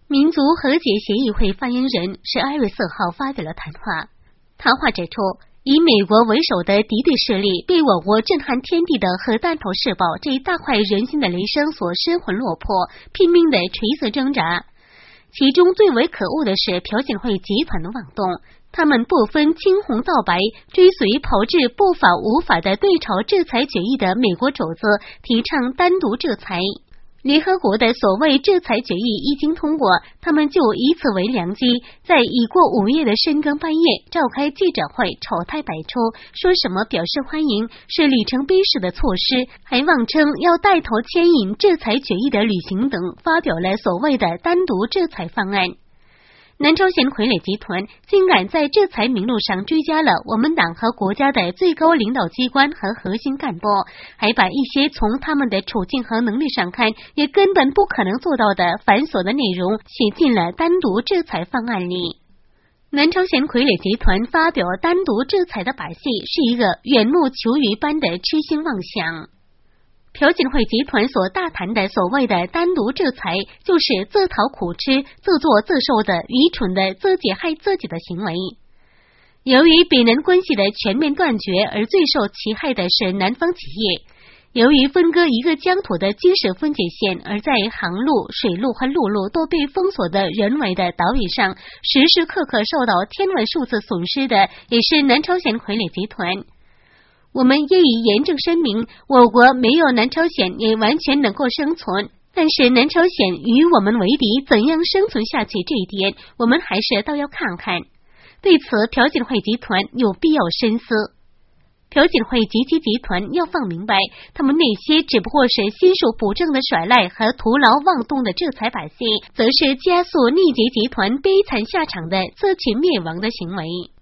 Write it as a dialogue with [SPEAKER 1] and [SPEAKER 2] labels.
[SPEAKER 1] 民族和解协议会发言人12月4号发表了谈话。谈话指出，以美国为首的敌对势力被我国震撼天地的核弹头试爆这大快人心的雷声所失魂落魄，拼命的垂死挣扎。其中最为可恶的是朴槿惠集团的妄动，他们不分青红皂白，追随炮制不法无法的对朝制裁决议的美国主子，提倡单独制裁。联合国的所谓制裁决议一经通过，他们就以此为良机，在已过午夜的深更半夜召开记者会，丑态百出，说什么表示欢迎是里程碑式的措施，还妄称要带头牵引制裁决议的履行等，发表了所谓的单独制裁方案。南朝鲜傀儡集团竟敢在制裁名录上追加了我们党和国家的最高领导机关和核心干部，还把一些从他们的处境和能力上看也根本不可能做到的繁琐的内容写进了单独制裁方案里。南朝鲜傀儡集团发表单独制裁的把戏，是一个缘木求鱼般的痴心妄想。朴槿惠集团所大谈的所谓的单独制裁，就是自讨苦吃、自作自受的愚蠢的自己害自己的行为。由于北南关系的全面断绝而最受其害的是南方企业，由于分割一个疆土的军事分界线，而在航路、水路和陆路都被封锁的人为的岛屿上，时时刻刻受到天文数字损失的，也是南朝鲜傀儡集团。我们业已严正声明，我国没有南朝鲜也完全能够生存，但是南朝鲜与我们为敌，怎样生存下去这一点，我们还是都要看看。对此，朴槿惠集团有必要深思。朴槿惠及其集团要放明白，他们那些只不过是心术不正的耍赖和徒劳妄动的制裁把戏，则是加速逆劫集团悲惨下场的自取灭亡的行为。